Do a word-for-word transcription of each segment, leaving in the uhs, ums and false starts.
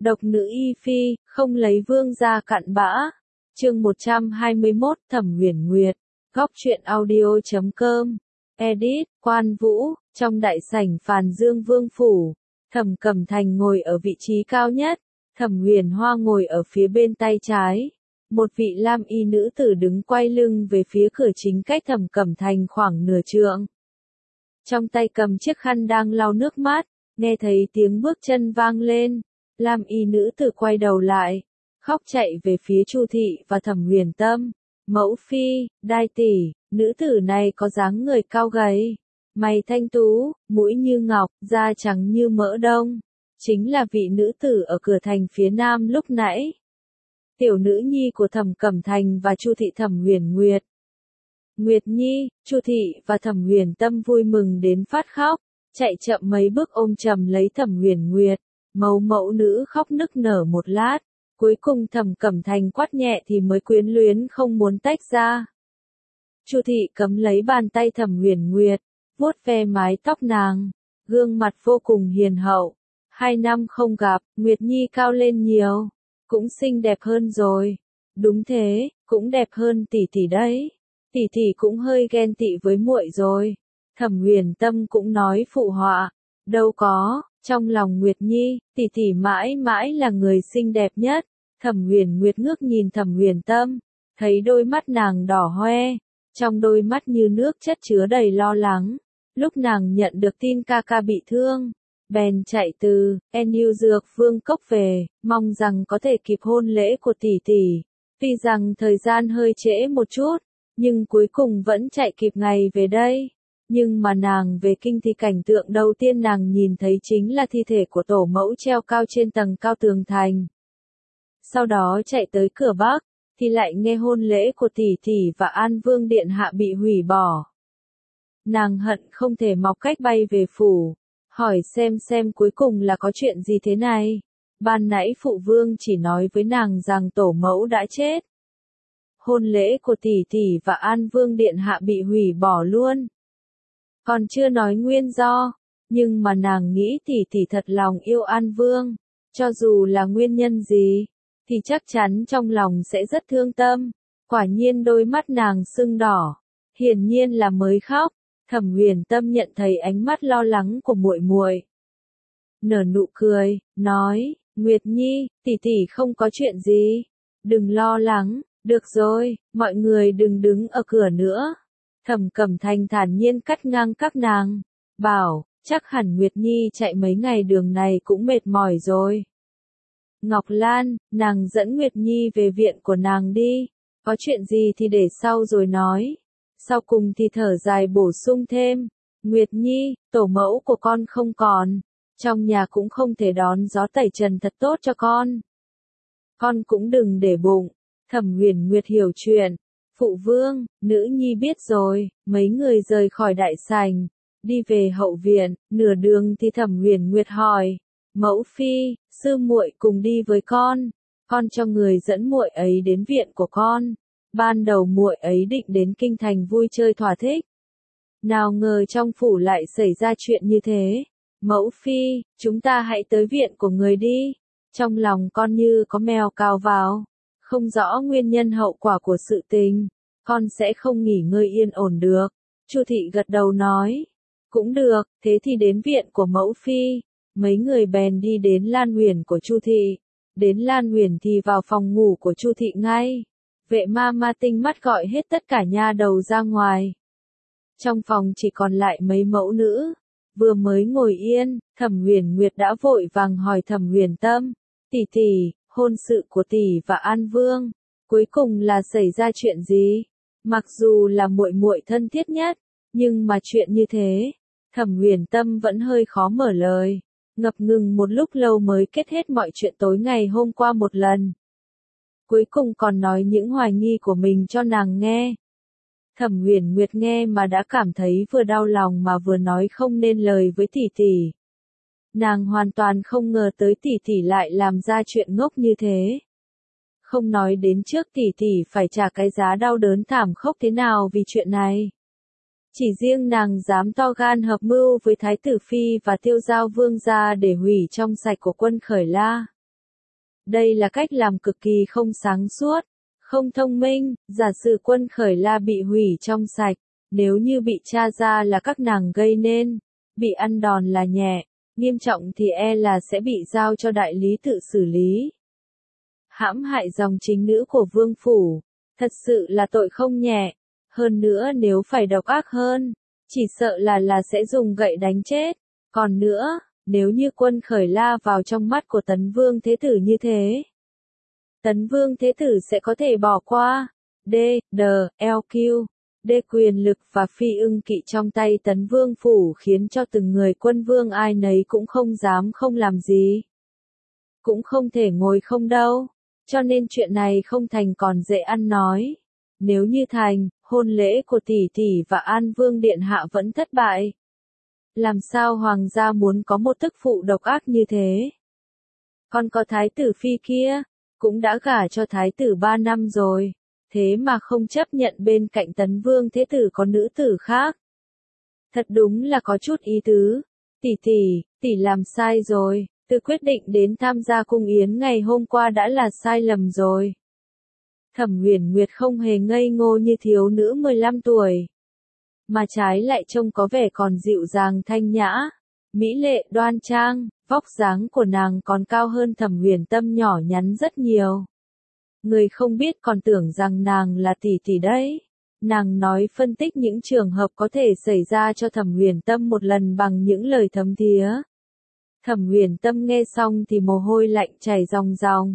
Độc nữ y phi, không lấy vương gia cặn bã. Chương một trăm hai mươi mốt, Thẩm Uyển Nguyệt. Góc truyện audio chấm com. Edit, Quan Vũ. Trong đại sảnh Phàn Dương Vương phủ, Thẩm Cẩm Thành ngồi ở vị trí cao nhất, Thẩm Huyền Hoa ngồi ở phía bên tay trái. Một vị lam y nữ tử đứng quay lưng về phía cửa chính cách Thẩm Cẩm Thành khoảng nửa trượng. Trong tay cầm chiếc khăn đang lau nước mắt, nghe thấy tiếng bước chân vang lên, lam y nữ tử quay đầu lại, khóc chạy về phía Chu thị và Thẩm Huyền Tâm. Mẫu phi, đai tỷ, nữ tử này có dáng người cao gầy, mày thanh tú, mũi như ngọc, da trắng như mỡ đông, chính là vị nữ tử ở cửa thành phía nam lúc nãy. Tiểu nữ nhi của Thẩm Cẩm Thành và Chu thị Thẩm Uyển Nguyệt. Nguyệt nhi, Chu thị và Thẩm Huyền Tâm vui mừng đến phát khóc, chạy chậm mấy bước ôm chầm lấy Thẩm Uyển Nguyệt. Mẫu mẫu nữ khóc nức nở một lát, cuối cùng Thẩm Cẩm Thành quát nhẹ thì mới quyến luyến không muốn tách ra. Chu thị cấm lấy bàn tay Thẩm Uyển Nguyệt, vuốt ve mái tóc nàng, gương mặt vô cùng hiền hậu. Hai năm không gặp, Nguyệt nhi cao lên nhiều, cũng xinh đẹp hơn rồi. Đúng thế, cũng đẹp hơn tỷ tỷ đấy. Tỷ tỷ cũng hơi ghen tị với muội rồi. Thẩm Huyền Tâm cũng nói phụ họa. Đâu có, trong lòng Nguyệt nhi, tỷ tỷ mãi mãi là người xinh đẹp nhất. Thẩm Huyền Nguyệt ngước nhìn Thẩm Huyền Tâm, thấy đôi mắt nàng đỏ hoe, trong đôi mắt như nước chất chứa đầy lo lắng. Lúc nàng nhận được tin ca ca bị thương, bèn chạy từ En Yêu Dược Vương Cốc về, mong rằng có thể kịp hôn lễ của tỷ tỷ. Tuy rằng thời gian hơi trễ một chút, nhưng cuối cùng vẫn chạy kịp ngày về đây. Nhưng mà nàng về kinh thì cảnh tượng đầu tiên nàng nhìn thấy chính là thi thể của tổ mẫu treo cao trên tầng cao tường thành. Sau đó chạy tới cửa Bắc, thì lại nghe hôn lễ của tỷ tỷ và An Vương Điện Hạ bị hủy bỏ. Nàng hận không thể mọc cách bay về phủ, hỏi xem xem cuối cùng là có chuyện gì thế này. Ban nãy phụ vương chỉ nói với nàng rằng tổ mẫu đã chết. Hôn lễ của tỷ tỷ và An Vương Điện Hạ bị hủy bỏ luôn. Còn chưa nói nguyên do, nhưng mà nàng nghĩ tỷ tỷ thật lòng yêu An Vương, cho dù là nguyên nhân gì, thì chắc chắn trong lòng sẽ rất thương tâm. Quả nhiên đôi mắt nàng sưng đỏ, hiển nhiên là mới khóc. Thẩm Huyền Tâm nhận thấy ánh mắt lo lắng của muội muội, nở nụ cười, nói: Nguyệt nhi, tỷ tỷ không có chuyện gì, đừng lo lắng. Được rồi, mọi người đừng đứng ở cửa nữa. Thẩm Cẩm Thành thản nhiên cắt ngang các nàng, bảo: chắc hẳn Nguyệt nhi chạy mấy ngày đường này cũng mệt mỏi rồi. Ngọc Lan, nàng dẫn Nguyệt nhi về viện của nàng đi, có chuyện gì thì để sau rồi nói. Sau cùng thì thở dài bổ sung thêm: Nguyệt nhi, tổ mẫu của con không còn, trong nhà cũng không thể đón gió tẩy trần thật tốt cho con. Con cũng đừng để bụng. Thẩm Huyền Nguyệt hiểu chuyện. Phụ vương, nữ nhi biết rồi. Mấy người rời khỏi đại sảnh, đi về hậu viện. Nửa đường thì Thẩm Huyền Nguyệt hỏi: Mẫu phi, sư muội cùng đi với con, con cho người dẫn muội ấy đến viện của con. Ban đầu muội ấy định đến kinh thành vui chơi thỏa thích, nào ngờ trong phủ lại xảy ra chuyện như thế. Mẫu phi, chúng ta hãy tới viện của người đi. Trong lòng con như có mèo cào vào, không rõ nguyên nhân hậu quả của sự tình, con sẽ không nghỉ ngơi yên ổn được. Chu thị gật đầu nói: cũng được, thế thì đến viện của mẫu phi. Mấy người bèn đi đến Lan Huyền của Chu thị. Đến Lan Huyền thì vào phòng ngủ của Chu thị ngay. Vệ ma ma tinh mắt gọi hết tất cả nha đầu ra ngoài. Trong phòng chỉ còn lại mấy mẫu nữ. Vừa mới ngồi yên, Thẩm Huyền Nguyệt đã vội vàng hỏi Thẩm Huyền Tâm: tỷ tỷ, hôn sự của tỷ và An Vương, cuối cùng là xảy ra chuyện gì? Mặc dù là muội muội thân thiết nhất, nhưng mà chuyện như thế, Thẩm Huyền Tâm vẫn hơi khó mở lời, ngập ngừng một lúc lâu mới kết hết mọi chuyện tối ngày hôm qua một lần. Cuối cùng còn nói những hoài nghi của mình cho nàng nghe. Thẩm Huyền Nguyệt nghe mà đã cảm thấy vừa đau lòng mà vừa nói không nên lời với tỷ tỷ. Nàng hoàn toàn không ngờ tới tỷ tỷ lại làm ra chuyện ngốc như thế. Không nói đến trước tỷ tỷ phải trả cái giá đau đớn thảm khốc thế nào vì chuyện này. Chỉ riêng nàng dám to gan hợp mưu với Thái tử Phi và Tiêu Giao Vương gia để hủy trong sạch của quân Khởi La. Đây là cách làm cực kỳ không sáng suốt, không thông minh. Giả sử Quân Khởi La bị hủy trong sạch, nếu như bị tra ra là các nàng gây nên, bị ăn đòn là nhẹ, nghiêm trọng thì e là sẽ bị giao cho đại lý tự xử lý. Hãm hại dòng chính nữ của vương phủ, thật sự là tội không nhẹ, hơn nữa nếu phải độc ác hơn, chỉ sợ là là sẽ dùng gậy đánh chết. Còn nữa, nếu như Quân Khởi La vào trong mắt của Tấn Vương Thế Tử như thế, Tấn Vương Thế Tử sẽ có thể bỏ qua D, D, L Q, D quyền lực và phi ưng kỵ trong tay Tấn Vương phủ, khiến cho từng người quân vương ai nấy cũng không dám không làm gì. Cũng không thể ngồi không đâu, cho nên chuyện này không thành còn dễ ăn nói. Nếu như thành, hôn lễ của tỷ tỷ và An Vương điện hạ vẫn thất bại. Làm sao hoàng gia muốn có một tức phụ độc ác như thế? Còn có thái tử phi kia, cũng đã gả cho thái tử ba năm rồi, thế mà không chấp nhận bên cạnh Tấn Vương Thế Tử có nữ tử khác. Thật đúng là có chút ý tứ. Tỷ tỷ, tỷ làm sai rồi, từ quyết định đến tham gia cung yến ngày hôm qua đã là sai lầm rồi. Thẩm Huyền Nguyệt không hề ngây ngô như thiếu nữ mười lăm tuổi, mà trái lại trông có vẻ còn dịu dàng thanh nhã, mỹ lệ đoan trang, vóc dáng của nàng còn cao hơn Thẩm Huyền Tâm nhỏ nhắn rất nhiều. Người không biết còn tưởng rằng nàng là tỷ tỷ đấy. Nàng nói phân tích những trường hợp có thể xảy ra cho Thẩm Huyền Tâm một lần bằng những lời thấm thía. Thẩm Huyền Tâm nghe xong thì mồ hôi lạnh chảy ròng ròng.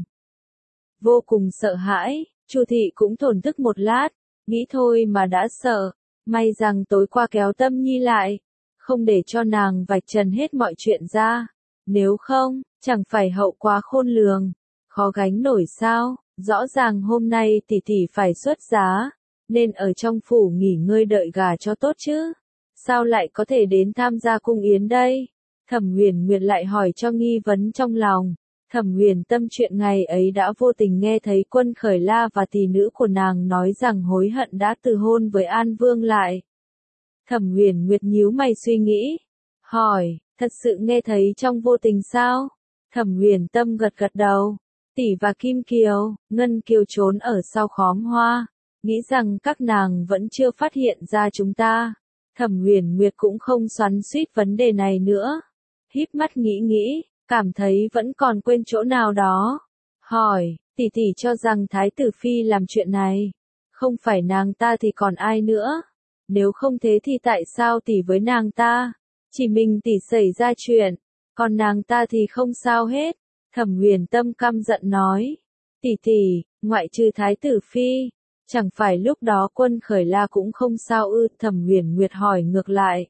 Vô cùng sợ hãi, Chu thị cũng thổn thức một lát, nghĩ thôi mà đã sợ, may rằng tối qua kéo Tâm Nhi lại, không để cho nàng vạch trần hết mọi chuyện ra, nếu không, chẳng phải hậu quá khôn lường, khó gánh nổi sao? Rõ ràng hôm nay tỷ tỷ phải xuất giá, nên ở trong phủ nghỉ ngơi đợi gà cho tốt chứ. Sao lại có thể đến tham gia cung yến đây? Thẩm Huyền Nguyệt lại hỏi cho nghi vấn trong lòng. Thẩm Huyền Tâm chuyện ngày ấy đã vô tình nghe thấy Quân Khởi La và tỷ nữ của nàng nói rằng hối hận đã từ hôn với An Vương lại. Thẩm Huyền Nguyệt nhíu mày suy nghĩ, hỏi, thật sự nghe thấy trong vô tình sao? Thẩm Huyền Tâm gật gật đầu. Tỷ và Kim Kiều, Ngân Kiều trốn ở sau khóm hoa, nghĩ rằng các nàng vẫn chưa phát hiện ra chúng ta. Thẩm Huyền Nguyệt cũng không xoắn xuýt vấn đề này nữa, híp mắt nghĩ nghĩ, cảm thấy vẫn còn quên chỗ nào đó. Hỏi, tỷ tỷ cho rằng Thái tử Phi làm chuyện này, không phải nàng ta thì còn ai nữa? Nếu không thế thì tại sao tỷ với nàng ta, chỉ mình tỷ xảy ra chuyện, còn nàng ta thì không sao hết? Thẩm Huyền Tâm căm giận nói, tỷ tỷ, ngoại trừ Thái tử Phi, chẳng phải lúc đó Quân Khởi La cũng không sao ư? Thẩm Huyền Nguyệt hỏi ngược lại.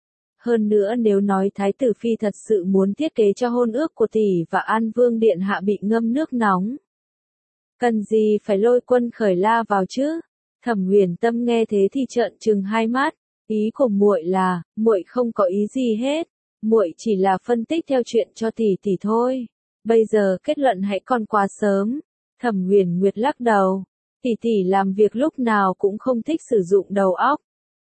Hơn nữa nếu nói Thái tử Phi thật sự muốn thiết kế cho hôn ước của tỷ và An Vương điện hạ bị ngâm nước nóng, cần gì phải lôi Quân Khởi La vào chứ? Thẩm Huyền Tâm nghe thế thì trợn trừng hai mắt, ý của muội là, muội không có ý gì hết, muội chỉ là phân tích theo chuyện cho tỷ tỷ thôi. Bây giờ kết luận hãy còn quá sớm. Thẩm Huyền Nguyệt lắc đầu, tỷ tỷ làm việc lúc nào cũng không thích sử dụng đầu óc,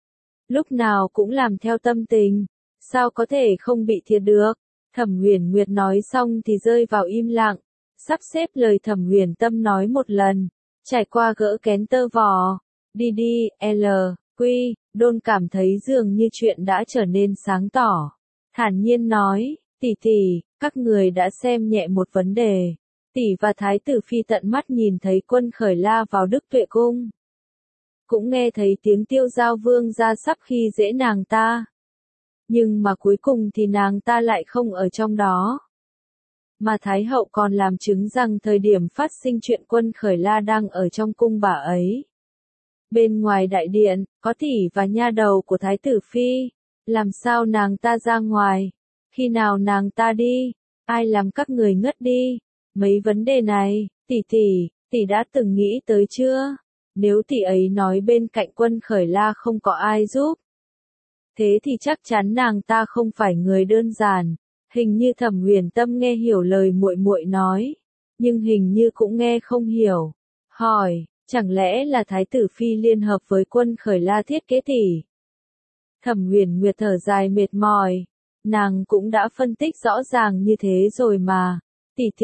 lúc nào cũng làm theo tâm tình, sao có thể không bị thiệt được? Thẩm Huyền Nguyệt nói xong thì rơi vào im lặng, sắp xếp lời Thẩm Huyền Tâm nói một lần, trải qua gỡ kén tơ vò, đi đi, L, Quy, Đôn cảm thấy dường như chuyện đã trở nên sáng tỏ, thản nhiên nói, tỷ tỷ, các người đã xem nhẹ một vấn đề. Tỷ và Thái tử Phi tận mắt nhìn thấy Quân Khởi La vào Đức Tuệ Cung, cũng nghe thấy tiếng Tiêu Giao Vương gia sắp khi dễ nàng ta. Nhưng mà cuối cùng thì nàng ta lại không ở trong đó. Mà Thái hậu còn làm chứng rằng thời điểm phát sinh chuyện Quân Khởi La đang ở trong cung bà ấy. Bên ngoài đại điện, có tỷ và nha đầu của Thái tử Phi. Làm sao nàng ta ra ngoài? Khi nào nàng ta đi? Ai làm các người ngất đi? Mấy vấn đề này, tỷ tỷ, tỷ đã từng nghĩ tới chưa? Nếu tỷ ấy nói bên cạnh Quân Khởi La không có ai giúp, thế thì chắc chắn nàng ta không phải người đơn giản. Hình như Thẩm Huyền Tâm nghe hiểu lời muội muội nói, nhưng hình như cũng nghe không hiểu. Hỏi, chẳng lẽ là Thái tử Phi liên hợp với Quân Khởi La thiết kế tỷ? Thẩm Huyền Nguyệt thở dài mệt mỏi, nàng cũng đã phân tích rõ ràng như thế rồi mà. Tỷ tỷ,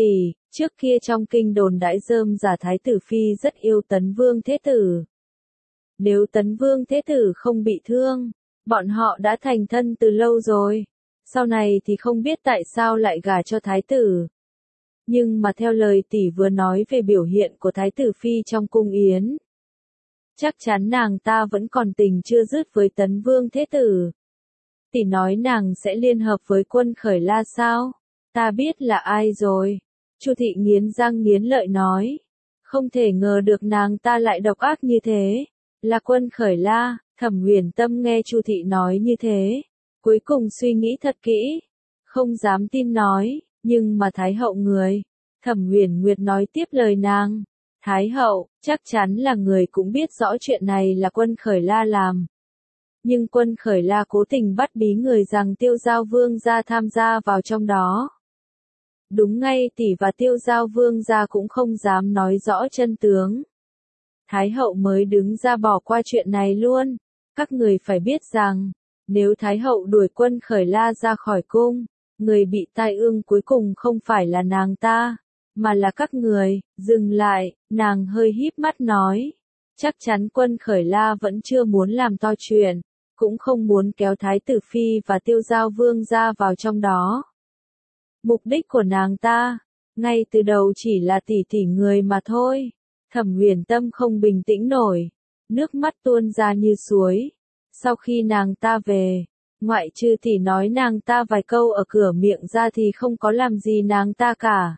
Trước kia trong kinh đồn đãi rơm rả Thái tử Phi rất yêu Tấn Vương Thế Tử. Nếu Tấn Vương Thế Tử không bị thương, bọn họ đã thành thân từ lâu rồi. Sau này thì không biết tại sao lại gả cho Thái tử. Nhưng mà theo lời tỷ vừa nói về biểu hiện của Thái tử Phi trong cung yến, chắc chắn nàng ta vẫn còn tình chưa dứt với Tấn Vương Thế Tử. Tỷ nói nàng sẽ liên hợp với Quân Khởi La sao? Ta biết là ai rồi. Chu Thị nghiến răng nghiến lợi nói. Không thể ngờ được nàng ta lại độc ác như thế. Là Quân Khởi La. Thẩm Huyền Tâm nghe Chu Thị nói như thế, cuối cùng suy nghĩ thật kỹ, không dám tin nói, nhưng mà Thái hậu người. Thẩm Huyền Nguyệt nói tiếp lời nàng. Thái hậu, chắc chắn là người cũng biết rõ chuyện này là Quân Khởi La làm. Nhưng Quân Khởi La cố tình bắt bí người rằng Tiêu Giao Vương gia tham gia vào trong đó. Đúng ngay tỷ và Tiêu Giao Vương gia cũng không dám nói rõ chân tướng. Thái hậu mới đứng ra bỏ qua chuyện này luôn. Các người phải biết rằng, nếu Thái hậu đuổi Quân Khởi La ra khỏi cung, người bị tai ương cuối cùng không phải là nàng ta, mà là các người. Dừng lại, nàng hơi híp mắt nói. Chắc chắn Quân Khởi La vẫn chưa muốn làm to chuyện, cũng không muốn kéo Thái tử Phi và Tiêu Giao Vương ra vào trong đó. Mục đích của nàng ta, ngay từ đầu chỉ là tỉ tỉ người mà thôi. Thẩm Huyền Tâm không bình tĩnh nổi, nước mắt tuôn ra như suối. Sau khi nàng ta về, ngoại trừ tỷ nói nàng ta vài câu ở cửa miệng ra thì không có làm gì nàng ta cả.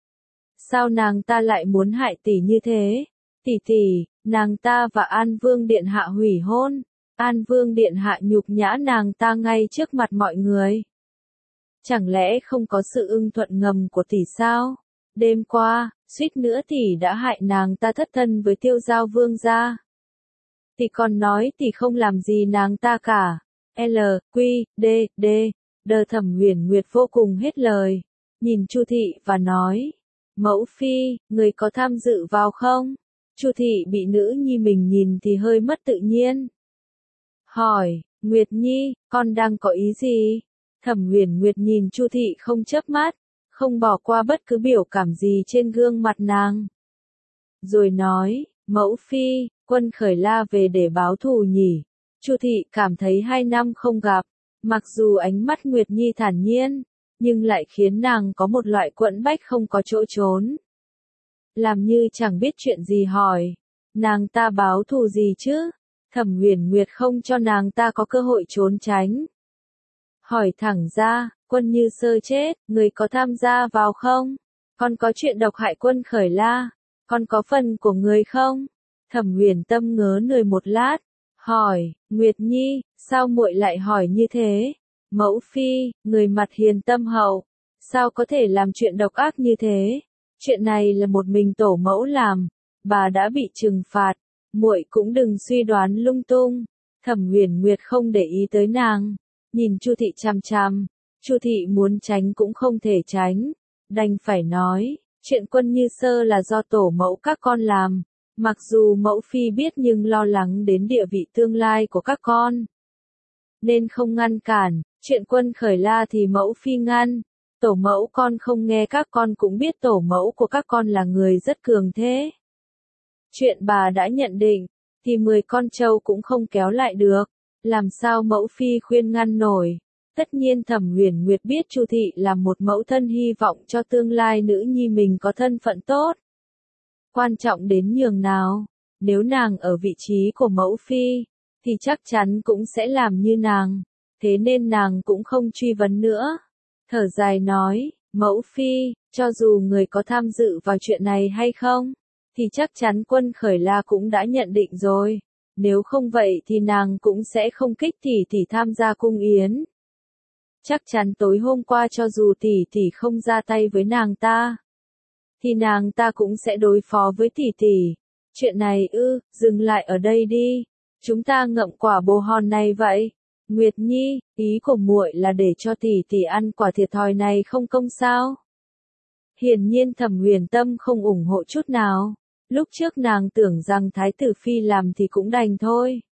Sao nàng ta lại muốn hại tỷ như thế? Tỷ tỷ, nàng ta và An Vương Điện Hạ hủy hôn. An Vương Điện Hạ nhục nhã nàng ta ngay trước mặt mọi người. Chẳng lẽ không có sự ưng thuận ngầm của tỷ sao? Đêm qua, suýt nữa tỷ đã hại nàng ta thất thân với Tiêu Giao Vương gia. Tỷ còn nói tỷ không làm gì nàng ta cả. L, Q, D, D. Đờ Thẩm Huyền Nguyệt vô cùng hết lời. Nhìn Chu Thị và nói. Mẫu phi, người có tham dự vào không? Chu Thị bị nữ nhi mình nhìn thì hơi mất tự nhiên. Hỏi, Nguyệt Nhi, con đang có ý gì? Thẩm Huyền Nguyệt nhìn Chu Thị không chớp mắt, không bỏ qua bất cứ biểu cảm gì trên gương mặt nàng. Rồi nói, mẫu phi, Quân Khởi La về để báo thù nhỉ? Chu Thị cảm thấy hai năm không gặp, mặc dù ánh mắt Nguyệt Nhi thản nhiên, nhưng lại khiến nàng có một loại quẫn bách không có chỗ trốn. Làm như chẳng biết chuyện gì hỏi, nàng ta báo thù gì chứ? Thẩm Huyền Nguyệt không cho nàng ta có cơ hội trốn tránh. Hỏi thẳng ra, Quân Như Sơ chết, người có tham gia vào không? Con có chuyện độc hại Quân Khởi La, con có phần của người không? Thẩm Huyền Tâm ngớ người một lát, hỏi, Nguyệt Nhi, sao muội lại hỏi như thế? Mẫu phi, người mặt hiền tâm hậu, sao có thể làm chuyện độc ác như thế? Chuyện này là một mình tổ mẫu làm, bà đã bị trừng phạt, muội cũng đừng suy đoán lung tung. Thẩm Huyền Nguyệt không để ý tới nàng, nhìn Chu Thị chằm chằm. Chu Thị muốn tránh cũng không thể tránh, đành phải nói, chuyện Quân Như Sơ là do tổ mẫu các con làm. Mặc dù mẫu phi biết nhưng lo lắng đến địa vị tương lai của các con, nên không ngăn cản. Chuyện Quân Khởi La thì mẫu phi ngăn. Tổ mẫu con không nghe, các con cũng biết tổ mẫu của các con là người rất cường thế. Chuyện bà đã nhận định, thì mười con trâu cũng không kéo lại được. Làm sao mẫu phi khuyên ngăn nổi? Tất nhiên Thẩm Huyền Nguyệt biết Chu Thị là một mẫu thân hy vọng cho tương lai nữ nhi mình có thân phận tốt. Quan trọng đến nhường nào, nếu nàng ở vị trí của mẫu phi, thì chắc chắn cũng sẽ làm như nàng, thế nên nàng cũng không truy vấn nữa. Thở dài nói, mẫu phi, cho dù người có tham dự vào chuyện này hay không, thì chắc chắn Quân Khởi La cũng đã nhận định rồi. Nếu không vậy thì nàng cũng sẽ không kích tỷ tỷ tham gia cung yến. Chắc chắn tối hôm qua cho dù tỷ tỷ không ra tay với nàng ta, thì nàng ta cũng sẽ đối phó với tỷ tỷ. Chuyện này ư, dừng lại ở đây đi. Chúng ta ngậm quả bồ hòn này vậy. Nguyệt Nhi, ý của muội là để cho tỷ tỷ ăn quả thiệt thòi này không công sao? Hiển nhiên Thẩm Huyền Tâm không ủng hộ chút nào. Lúc trước nàng tưởng rằng Thái tử Phi làm thì cũng đành thôi.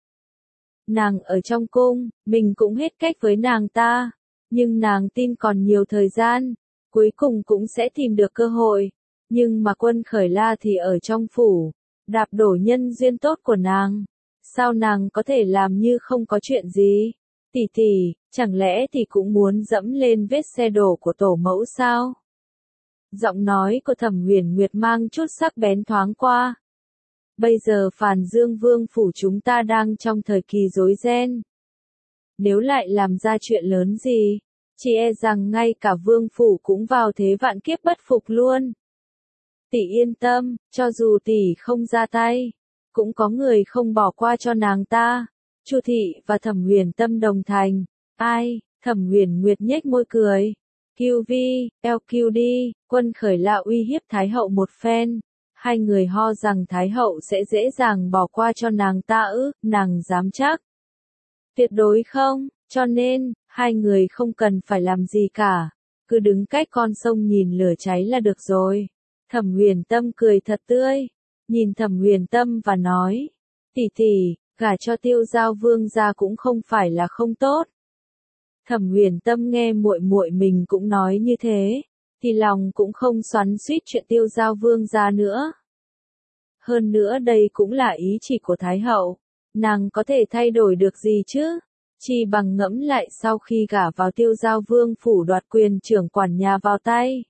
Nàng ở trong cung, mình cũng hết cách với nàng ta. Nhưng nàng tin còn nhiều thời gian, cuối cùng cũng sẽ tìm được cơ hội. Nhưng mà Quân Khởi La thì ở trong phủ, đạp đổ nhân duyên tốt của nàng. Sao nàng có thể làm như không có chuyện gì? Tỷ tỷ, chẳng lẽ thì cũng muốn dẫm lên vết xe đổ của tổ mẫu sao? Giọng nói của Thẩm Huyền Nguyệt mang chút sắc bén thoáng qua. Bây giờ Phàn Dương Vương phủ chúng ta đang trong thời kỳ rối ren. Nếu lại làm ra chuyện lớn gì, chỉ e rằng ngay cả vương phủ cũng vào thế vạn kiếp bất phục luôn. Tỷ yên tâm, cho dù tỷ không ra tay, cũng có người không bỏ qua cho nàng ta. Chu thị và Thẩm Huyền Tâm đồng thành. Ai? Thẩm Huyền Nguyệt nhếch môi cười. Kiêu vi, eo kiêu đi, Quân Khởi La uy hiếp Thái hậu một phen. Hai người ho rằng Thái hậu sẽ dễ dàng bỏ qua cho nàng ta ư, nàng dám chắc. Tuyệt đối không, cho nên, hai người không cần phải làm gì cả. Cứ đứng cách con sông nhìn lửa cháy là được rồi. Thẩm Huyền Tâm cười thật tươi. Nhìn Thẩm Huyền Tâm và nói. Tỷ tỷ, gả cho Tiêu Giao Vương gia cũng không phải là không tốt. Thẩm Huyền Tâm nghe muội muội mình cũng nói như thế, thì lòng cũng không xoắn xuýt chuyện Tiêu Giao Vương gia nữa. Hơn nữa đây cũng là ý chỉ của Thái hậu, nàng có thể thay đổi được gì chứ? Chỉ bằng ngẫm lại sau khi gả vào Tiêu Giao Vương phủ đoạt quyền trưởng quản nhà vào tay.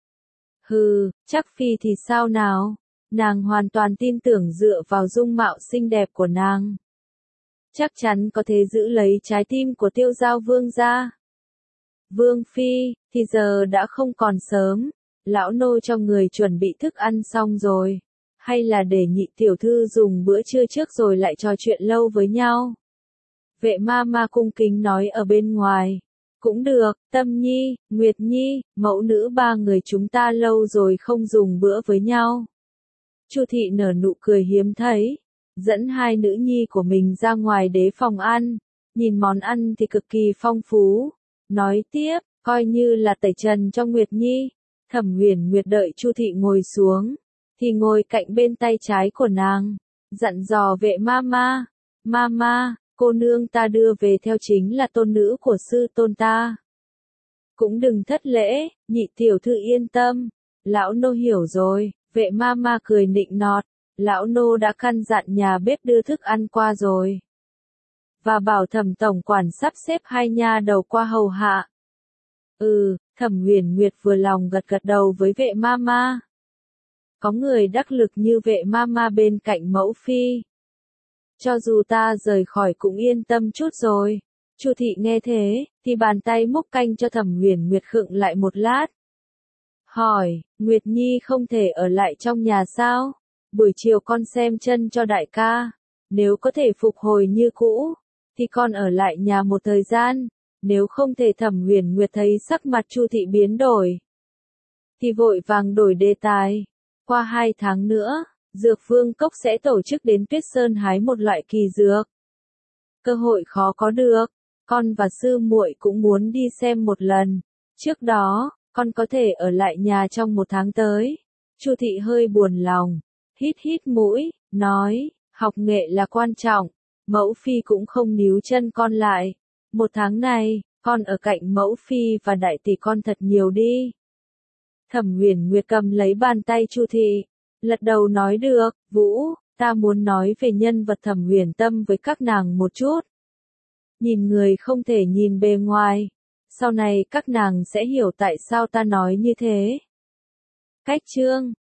Hừ, chắc phi thì sao nào? Nàng hoàn toàn tin tưởng dựa vào dung mạo xinh đẹp của nàng, chắc chắn có thể giữ lấy trái tim của Tiêu Giao Vương gia. Vương phi, thì giờ đã không còn sớm, lão nô cho người chuẩn bị thức ăn xong rồi, hay là để nhị tiểu thư dùng bữa trưa trước rồi lại trò chuyện lâu với nhau? Vệ ma ma cung kính nói ở bên ngoài. Cũng được, Tâm Nhi, Nguyệt Nhi, mẫu nữ ba người chúng ta lâu rồi không dùng bữa với nhau. Chu thị nở nụ cười hiếm thấy, dẫn hai nữ nhi của mình ra ngoài đế phòng ăn, nhìn món ăn thì cực kỳ phong phú. Nói tiếp, coi như là tẩy trần cho Nguyệt Nhi. Thẩm Huyền Nguyệt đợi Chu thị ngồi xuống, thì ngồi cạnh bên tay trái của nàng, dặn dò Vệ ma ma. Ma ma, cô nương ta đưa về theo chính là tôn nữ của sư tôn ta. Cũng đừng thất lễ, nhị tiểu thư yên tâm. Lão nô hiểu rồi. Vệ ma ma cười nịnh nọt. Lão nô đã căn dặn nhà bếp đưa thức ăn qua rồi. Và bảo Thẩm tổng quản sắp xếp hai nha đầu qua hầu hạ. Ừ, Thẩm Huyền Nguyệt vừa lòng gật gật đầu với vệ ma ma. Có người đắc lực như vệ ma ma bên cạnh mẫu phi, cho dù ta rời khỏi cũng yên tâm chút rồi. Chu thị nghe thế, thì bàn tay múc canh cho Thẩm Huyền Nguyệt khựng lại một lát. Hỏi, Nguyệt Nhi không thể ở lại trong nhà sao? Buổi chiều con xem chân cho đại ca. Nếu có thể phục hồi như cũ, thì con ở lại nhà một thời gian. Nếu không thể. Thẩm Huyền Nguyệt thấy sắc mặt Chu thị biến đổi, thì vội vàng đổi đề tài. Qua hai tháng nữa, Dược Vương Cốc sẽ tổ chức đến Tuyết Sơn hái một loại kỳ dược. Cơ hội khó có được, con và sư muội cũng muốn đi xem một lần. Trước đó, con có thể ở lại nhà trong một tháng tới. Chu thị hơi buồn lòng, hít hít mũi, nói, học nghệ là quan trọng, mẫu phi cũng không níu chân con lại. Một tháng này, con ở cạnh mẫu phi và đại tỷ con thật nhiều đi. Thẩm Huyền Nguyệt cầm lấy bàn tay Chu thị, lật đầu nói được. Vũ, ta muốn nói về nhân vật Thẩm Huyền Tâm với các nàng một chút. Nhìn người không thể nhìn bề ngoài. Sau này các nàng sẽ hiểu tại sao ta nói như thế. Cách chương